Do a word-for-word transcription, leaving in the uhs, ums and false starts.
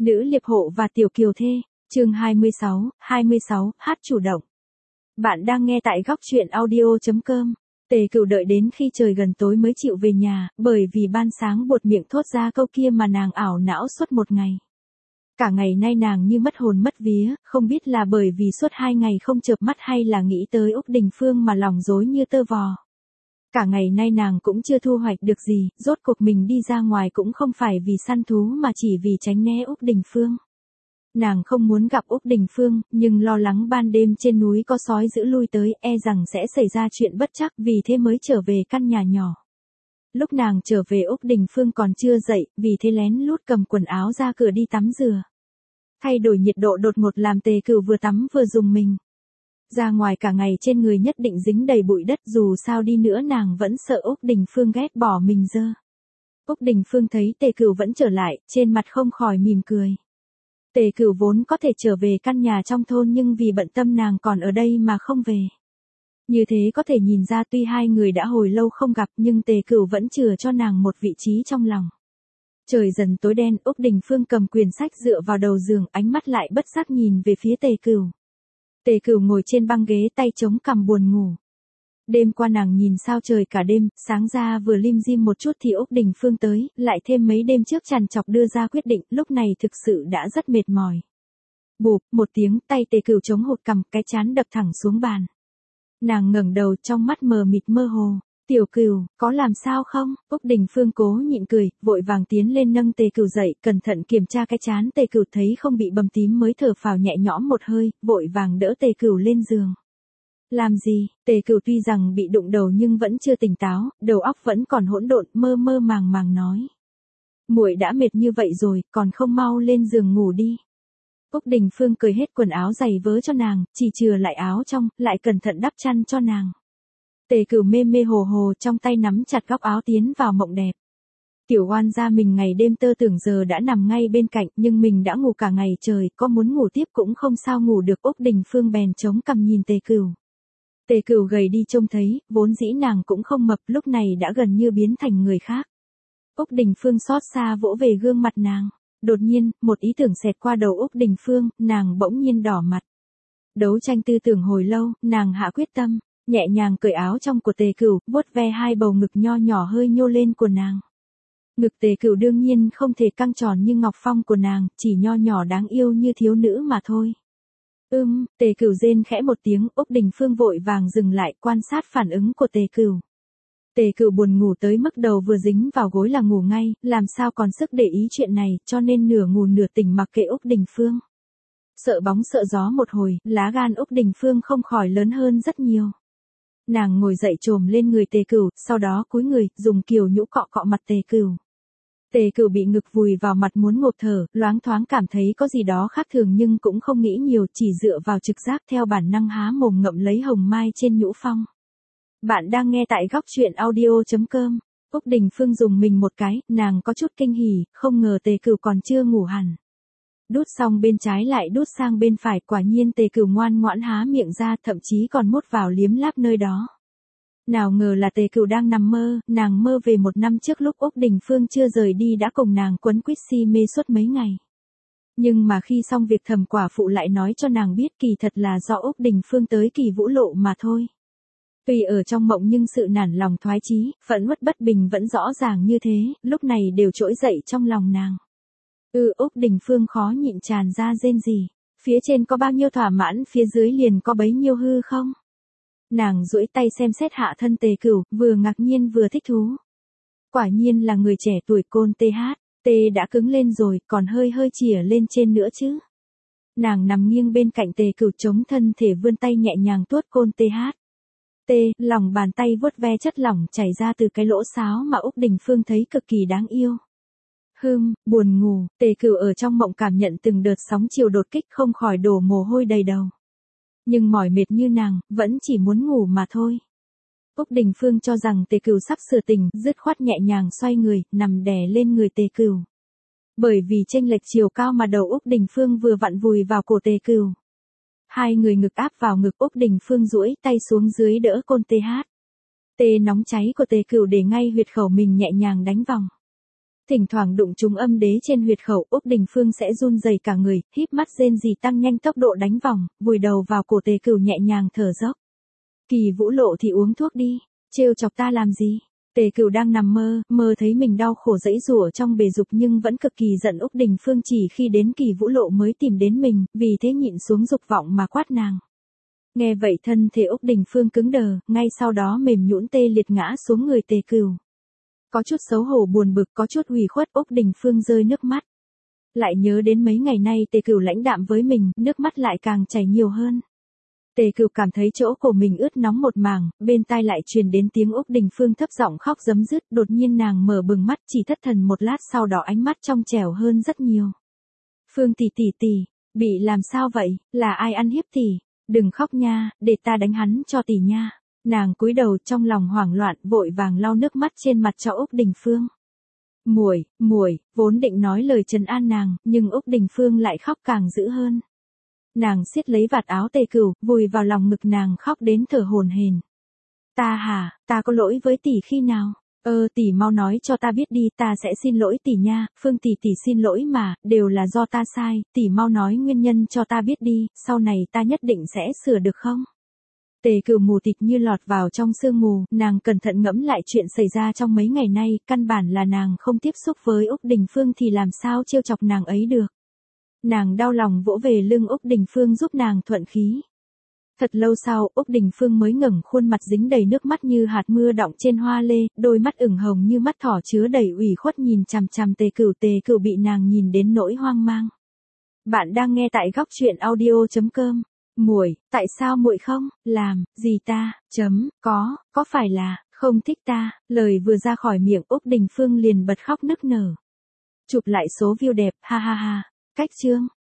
Nữ liệp hộ và tiểu kiều thê, chương hai mươi sáu, hai mươi sáu, hát chủ động. Bạn đang nghe tại góc truyện audio chấm com. Tề Cửu đợi đến khi trời gần tối mới chịu về nhà, bởi vì ban sáng buột miệng thốt ra câu kia mà nàng ảo não suốt một ngày. Cả ngày nay nàng như mất hồn mất vía, không biết là bởi vì suốt hai ngày không chợp mắt hay là nghĩ tới Úc Đình Phương mà lòng rối như tơ vò. Cả ngày nay nàng cũng chưa thu hoạch được gì, rốt cuộc mình đi ra ngoài cũng không phải vì săn thú mà chỉ vì tránh né Úc Đình Phương. Nàng không muốn gặp Úc Đình Phương, nhưng lo lắng ban đêm trên núi có sói dữ lui tới, e rằng sẽ xảy ra chuyện bất trắc, vì thế mới trở về căn nhà nhỏ. Lúc nàng trở về Úc Đình Phương còn chưa dậy, vì thế lén lút cầm quần áo ra cửa đi tắm rửa. Thay đổi nhiệt độ đột ngột làm Tề Cửu vừa tắm vừa rùng mình. Ra ngoài cả ngày trên người nhất định dính đầy bụi đất, dù sao đi nữa nàng vẫn sợ Úc Đình Phương ghét bỏ mình dơ. Úc Đình Phương thấy Tề Cửu vẫn trở lại, trên mặt không khỏi mỉm cười. Tề Cửu vốn có thể trở về căn nhà trong thôn nhưng vì bận tâm nàng còn ở đây mà không về. Như thế có thể nhìn ra tuy hai người đã hồi lâu không gặp nhưng Tề Cửu vẫn chừa cho nàng một vị trí trong lòng. Trời dần tối đen, Úc Đình Phương cầm quyển sách dựa vào đầu giường, ánh mắt lại bất giác nhìn về phía Tề Cửu. Tề Cửu ngồi trên băng ghế tay chống cằm buồn ngủ. Đêm qua nàng nhìn sao trời cả đêm, sáng ra vừa lim dim một chút thì Úc Đình Phương tới, lại thêm mấy đêm trước trằn trọc đưa ra quyết định, lúc này thực sự đã rất mệt mỏi. Bụp, một tiếng, tay Tề Cửu chống hụt cằm, cái trán đập thẳng xuống bàn. Nàng ngẩng đầu, trong mắt mờ mịt mơ hồ. Tiểu Cửu, có làm sao không? Úc Đình Phương cố nhịn cười, vội vàng tiến lên nâng Tề Cửu dậy, cẩn thận kiểm tra cái trán Tề Cửu, thấy không bị bầm tím mới thở phào nhẹ nhõm một hơi, vội vàng đỡ Tề Cửu lên giường. Làm gì? Tề Cửu tuy rằng bị đụng đầu nhưng vẫn chưa tỉnh táo, đầu óc vẫn còn hỗn độn, mơ mơ màng màng nói. Muội đã mệt như vậy rồi, còn không mau lên giường ngủ đi. Úc Đình Phương cởi hết quần áo giày vớ cho nàng, chỉ chừa lại áo trong, lại cẩn thận đắp chăn cho nàng. Tề Cửu mê mê hồ hồ, trong tay nắm chặt góc áo tiến vào mộng đẹp. Tiểu oan gia mình ngày đêm tơ tưởng giờ đã nằm ngay bên cạnh, nhưng mình đã ngủ cả ngày trời, có muốn ngủ tiếp cũng không sao ngủ được. Úc Đình Phương bèn chống cằm nhìn Tề Cửu. Tề Cửu gầy đi trông thấy, vốn dĩ nàng cũng không mập, lúc này đã gần như biến thành người khác. Úc Đình Phương xót xa vỗ về gương mặt nàng. Đột nhiên, một ý tưởng xẹt qua đầu Úc Đình Phương, nàng bỗng nhiên đỏ mặt. Đấu tranh tư tưởng hồi lâu, nàng hạ quyết tâm, nhẹ nhàng cởi áo trong của Tề Cửu, vuốt ve hai bầu ngực nho nhỏ hơi nhô lên của nàng. Ngực Tề Cửu đương nhiên không thể căng tròn như ngọc phong của nàng, chỉ nho nhỏ đáng yêu như thiếu nữ mà thôi. Ưm, Tề Cửu rên khẽ một tiếng, Úc Đình Phương vội vàng dừng lại quan sát phản ứng của Tề Cửu. Tề Cửu buồn ngủ tới mức đầu vừa dính vào gối là ngủ ngay, làm sao còn sức để ý chuyện này, cho nên nửa ngủ nửa tỉnh mặc kệ Úc Đình Phương. Sợ bóng sợ gió một hồi, lá gan Úc Đình Phương không khỏi lớn hơn rất nhiều. Nàng ngồi dậy trồm lên người Tề Cửu, sau đó cúi người, dùng kiều nhũ cọ cọ mặt Tề Cửu. Tề Cửu bị ngực vùi vào mặt muốn ngộp thở, loáng thoáng cảm thấy có gì đó khác thường nhưng cũng không nghĩ nhiều, chỉ dựa vào trực giác theo bản năng há mồm ngậm lấy hồng mai trên nhũ phong. Bạn đang nghe tại góc truyện audio chấm com. Úc Đình Phương dùng mình một cái, nàng có chút kinh hỉ, không ngờ Tề Cửu còn chưa ngủ hẳn. Đút xong bên trái lại đút sang bên phải, quả nhiên Tề Cửu ngoan ngoãn há miệng ra, thậm chí còn mút vào liếm láp nơi đó. Nào ngờ là Tề Cửu đang nằm mơ, nàng mơ về một năm trước lúc Úc Đình Phương chưa rời đi đã cùng nàng quấn quýt si mê suốt mấy ngày. Nhưng mà khi xong việc Thẩm quả phụ lại nói cho nàng biết kỳ thật là do Úc Đình Phương tới Kỳ Vũ Lộ mà thôi. Tuy ở trong mộng nhưng sự nản lòng thoái chí, phẫn uất bất bình vẫn rõ ràng như thế, lúc này đều trỗi dậy trong lòng nàng. Ừ, Úc Đình Phương khó nhịn tràn ra rên rỉ. Phía trên có bao nhiêu thỏa mãn, phía dưới liền có bấy nhiêu hư không? Nàng duỗi tay xem xét hạ thân Tề Cửu, vừa ngạc nhiên vừa thích thú. Quả nhiên là người trẻ tuổi côn tê hát, tê đã cứng lên rồi, còn hơi hơi chìa lên trên nữa chứ. Nàng nằm nghiêng bên cạnh Tề Cửu chống thân thể vươn tay nhẹ nhàng tuốt côn tê hát. Tê, lòng bàn tay vuốt ve chất lỏng chảy ra từ cái lỗ sáo mà Úc Đình Phương thấy cực kỳ đáng yêu. Hừm, buồn ngủ, Tề Cửu ở trong mộng cảm nhận từng đợt sóng chiều đột kích không khỏi đổ mồ hôi đầy đầu. Nhưng mỏi mệt như nàng, vẫn chỉ muốn ngủ mà thôi. Úc Đình Phương cho rằng Tề Cửu sắp sửa tỉnh, dứt khoát nhẹ nhàng xoay người, nằm đè lên người Tề Cửu. Bởi vì chênh lệch chiều cao mà đầu Úc Đình Phương vừa vặn vùi vào cổ Tề Cửu. Hai người ngực áp vào ngực, Úc Đình Phương duỗi tay xuống dưới đỡ côn tê hát. Tê nóng cháy của Tề Cửu để ngay huyệt khẩu mình nhẹ nhàng đánh vòng. Thỉnh thoảng đụng trúng âm đế trên huyệt khẩu, Úc Đình Phương sẽ run rẩy cả người, híp mắt rên rỉ tăng nhanh tốc độ đánh vòng, vùi đầu vào cổ Tề Cửu nhẹ nhàng thở dốc. Kỳ Vũ Lộ thì uống thuốc đi, trêu chọc ta làm gì? Tề Cửu đang nằm mơ, mơ thấy mình đau khổ giãy giụa trong bề dục nhưng vẫn cực kỳ giận Úc Đình Phương chỉ khi đến Kỳ Vũ Lộ mới tìm đến mình, vì thế nhịn xuống dục vọng mà quát nàng. Nghe vậy thân thể Úc Đình Phương cứng đờ, ngay sau đó mềm nhũn tê liệt ngã xuống người Tề Cửu. Có chút xấu hổ buồn bực, có chút ủy khuất, Úc Đình Phương rơi nước mắt. Lại nhớ đến mấy ngày nay Tề Cửu lãnh đạm với mình, nước mắt lại càng chảy nhiều hơn. Tề Cửu cảm thấy chỗ cổ mình ướt nóng một mảng, bên tai lại truyền đến tiếng Úc Đình Phương thấp giọng khóc rấm rứt, đột nhiên nàng mở bừng mắt, chỉ thất thần một lát sau đó ánh mắt trong trẻo hơn rất nhiều. Phương tỷ tỷ tỷ, bị làm sao vậy, là ai ăn hiếp tỷ? Đừng khóc nha, để ta đánh hắn cho tỷ nha. Nàng cúi đầu trong lòng hoảng loạn, vội vàng lau nước mắt trên mặt cho Úc Đình Phương. Muội, muội, vốn định nói lời trấn an nàng, nhưng Úc Đình Phương lại khóc càng dữ hơn. Nàng siết lấy vạt áo Tề Cửu, vùi vào lòng ngực nàng khóc đến thở hổn hển. Ta hả, ta có lỗi với tỷ khi nào? Ơ tỷ mau nói cho ta biết đi, ta sẽ xin lỗi tỷ nha. Phương tỷ tỷ xin lỗi mà, đều là do ta sai, tỷ mau nói nguyên nhân cho ta biết đi, sau này ta nhất định sẽ sửa được không? Tề Cửu mù tịt như lọt vào trong sương mù, nàng cẩn thận ngẫm lại chuyện xảy ra trong mấy ngày nay, căn bản là nàng không tiếp xúc với Úc Đình Phương thì làm sao trêu chọc nàng ấy được. Nàng đau lòng vỗ về lưng Úc Đình Phương giúp nàng thuận khí. Thật lâu sau, Úc Đình Phương mới ngẩng khuôn mặt dính đầy nước mắt như hạt mưa đọng trên hoa lê, đôi mắt ửng hồng như mắt thỏ chứa đầy ủy khuất nhìn chằm chằm Tề Cửu. Tề Cửu bị nàng nhìn đến nỗi hoang mang. Bạn đang nghe tại góc truyện audio chấm com. Muội, tại sao muội không làm gì ta? Chấm, có, có phải là không thích ta? Lời vừa ra khỏi miệng Úc Đình Phương liền bật khóc nức nở. Chụp lại số view đẹp, ha ha ha. Cách chương